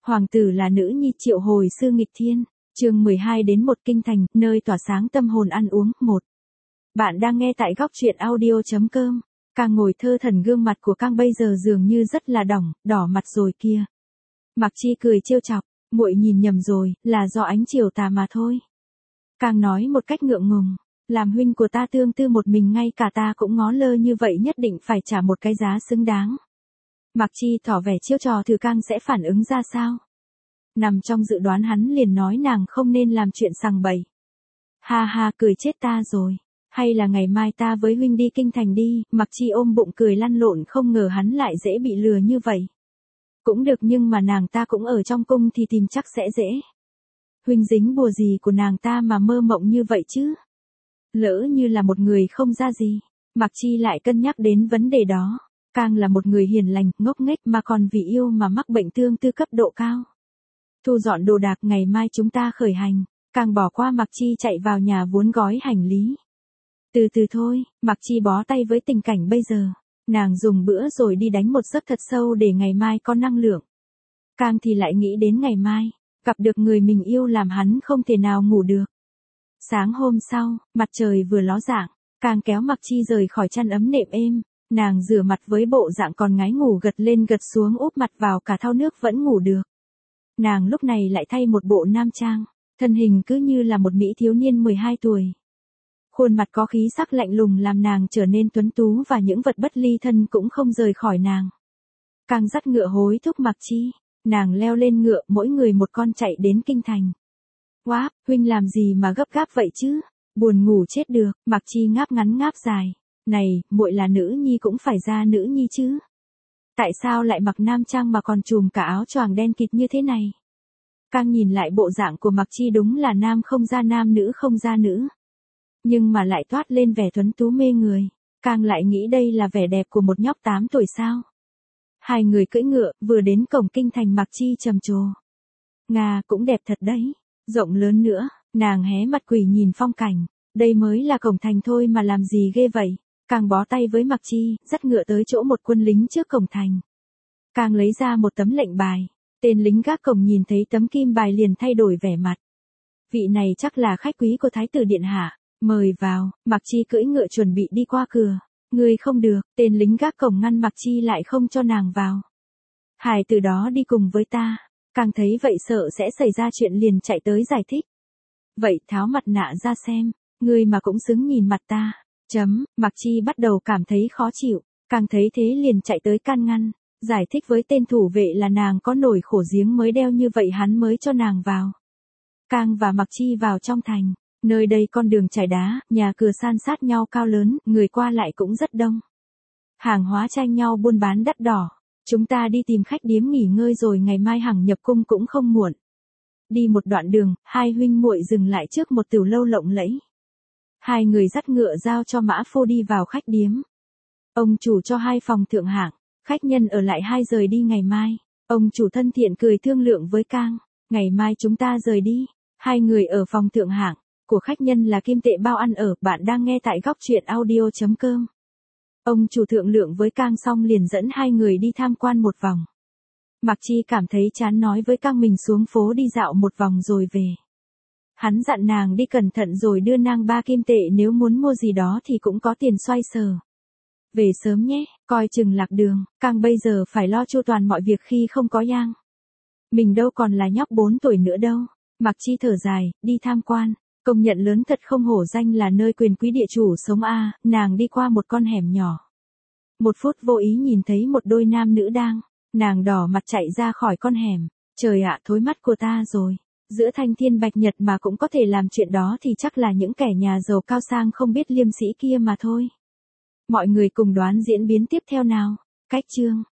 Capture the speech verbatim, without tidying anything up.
Hoàng tử là nữ nhi triệu hồi sư nghịch thiên. Chương mười hai đến một Kinh thành, nơi tỏa sáng tâm hồn ăn uống. Một. Bạn đang nghe tại góc truyện audio chấm com. Càng ngồi thơ thần, gương mặt của Càng bây giờ dường như rất là đỏng, đỏ mặt rồi kia. Mặc Chi cười trêu chọc, muội nhìn nhầm rồi, là do ánh chiều tà mà thôi. Càng nói một cách ngượng ngùng, làm huynh của ta tương tư một mình ngay cả ta cũng ngó lơ như vậy, nhất định phải trả một cái giá xứng đáng. Mặc Chi tỏ vẻ chiêu trò thử Càng sẽ phản ứng ra sao. Nằm trong dự đoán, hắn liền nói nàng không nên làm chuyện sằng bậy. Ha ha, cười chết ta rồi. Hay là ngày mai ta với huynh đi kinh thành đi. Mặc Chi ôm bụng cười lăn lộn, không ngờ hắn lại dễ bị lừa như vậy. Cũng được, nhưng mà nàng ta cũng ở trong cung thì tìm chắc sẽ dễ. Huynh dính bùa gì của nàng ta mà mơ mộng như vậy chứ? Lỡ như là một người không ra gì. Mặc Chi lại cân nhắc đến vấn đề đó. Càng là một người hiền lành, ngốc nghếch mà còn vì yêu mà mắc bệnh tương tư cấp độ cao. Thu dọn đồ đạc, ngày mai chúng ta khởi hành. Càng bỏ qua Mặc Chi chạy vào nhà vốn gói hành lý. Từ từ thôi, Mặc Chi bó tay với tình cảnh bây giờ. Nàng dùng bữa rồi đi đánh một giấc thật sâu để ngày mai có năng lượng. Càng thì lại nghĩ đến ngày mai, gặp được người mình yêu làm hắn không thể nào ngủ được. Sáng hôm sau, mặt trời vừa ló dạng, Càng kéo Mặc Chi rời khỏi chăn ấm nệm êm. Nàng rửa mặt với bộ dạng còn ngái ngủ, gật lên gật xuống úp mặt vào cả thau nước vẫn ngủ được. Nàng lúc này lại thay một bộ nam trang, thân hình cứ như là một mỹ thiếu niên mười hai tuổi. Khuôn mặt có khí sắc lạnh lùng làm nàng trở nên tuấn tú, và những vật bất ly thân cũng không rời khỏi nàng. Càng dắt ngựa hối thúc Mặc Chi, nàng leo lên ngựa, mỗi người một con chạy đến kinh thành. Quá, huynh làm gì mà gấp gáp vậy chứ? Buồn ngủ chết được. Mặc Chi ngáp ngắn ngáp dài. Này, muội là nữ nhi cũng phải ra nữ nhi chứ. Tại sao lại mặc nam trang mà còn trùm cả áo choàng đen kịt như thế này? Càng nhìn lại bộ dạng của Mặc Chi, đúng là nam không ra nam, nữ không ra nữ. Nhưng mà lại toát lên vẻ tuấn tú mê người. Càng lại nghĩ đây là vẻ đẹp của một nhóc tám tuổi sao. Hai người cưỡi ngựa, vừa đến cổng kinh thành, Mặc Chi trầm trồ. Nga, cũng đẹp thật đấy. Rộng lớn nữa, nàng hé mặt quỷ nhìn phong cảnh. Đây mới là cổng thành thôi mà làm gì ghê vậy. Càng bó tay với Mặc Chi, dắt ngựa tới chỗ một quân lính trước cổng thành. Càng lấy ra một tấm lệnh bài. Tên lính gác cổng nhìn thấy tấm kim bài liền thay đổi vẻ mặt. Vị này chắc là khách quý của Thái tử điện hạ. Mời vào. Mặc Chi cưỡi ngựa chuẩn bị đi qua cửa. Ngươi không được. Tên lính gác cổng ngăn Mặc Chi lại, không cho nàng vào. Hài từ đó đi cùng với ta. Càng thấy vậy sợ sẽ xảy ra chuyện liền chạy tới giải thích. Vậy tháo mặt nạ ra xem. Ngươi mà cũng xứng nhìn mặt ta. Chấm. Mặc Chi bắt đầu cảm thấy khó chịu. Càng thấy thế liền chạy tới can ngăn. Giải thích với tên thủ vệ là nàng có nổi khổ giếng mới đeo như vậy hắn mới cho nàng vào. Càng và Mặc Chi vào trong thành. Nơi đây con đường trải đá, nhà cửa san sát nhau cao lớn, người qua lại cũng rất đông. Hàng hóa tranh nhau buôn bán đắt đỏ. Chúng ta đi tìm khách điếm nghỉ ngơi rồi ngày mai hằng nhập cung cũng không muộn. Đi một đoạn đường, hai huynh muội dừng lại trước một tiểu lâu lộng lẫy. Hai người dắt ngựa giao cho mã phu đi vào khách điếm. Ông chủ cho hai phòng thượng hạng, khách nhân ở lại hai rời đi ngày mai. Ông chủ thân thiện cười thương lượng với Càng. Ngày mai chúng ta rời đi. Hai người ở phòng thượng hạng, của khách nhân là kim tệ bao ăn ở. Bạn đang nghe tại góc truyện audio chấm com. Ông chủ thượng lượng với Càng xong liền dẫn hai người đi tham quan một vòng. Mặc Chi cảm thấy chán, nói với Càng mình xuống phố đi dạo một vòng rồi về. Hắn dặn nàng đi cẩn thận rồi đưa nàng ba kim tệ, nếu muốn mua gì đó thì cũng có tiền xoay sở. Về sớm nhé, coi chừng lạc đường. Càng bây giờ phải lo chu toàn mọi việc khi không có Yang. Mình đâu còn là nhóc bốn tuổi nữa đâu. Mặc Chi thở dài, đi tham quan. Công nhận lớn thật, không hổ danh là nơi quyền quý địa chủ sống a. Nàng đi qua một con hẻm nhỏ. Một phút vô ý nhìn thấy một đôi nam nữ đang. Nàng đỏ mặt chạy ra khỏi con hẻm. Trời ạ, thối mắt của ta rồi. Giữa thanh thiên bạch nhật mà cũng có thể làm chuyện đó thì chắc là những kẻ nhà giàu cao sang không biết liêm sĩ kia mà thôi. Mọi người cùng đoán diễn biến tiếp theo nào. Cách chương.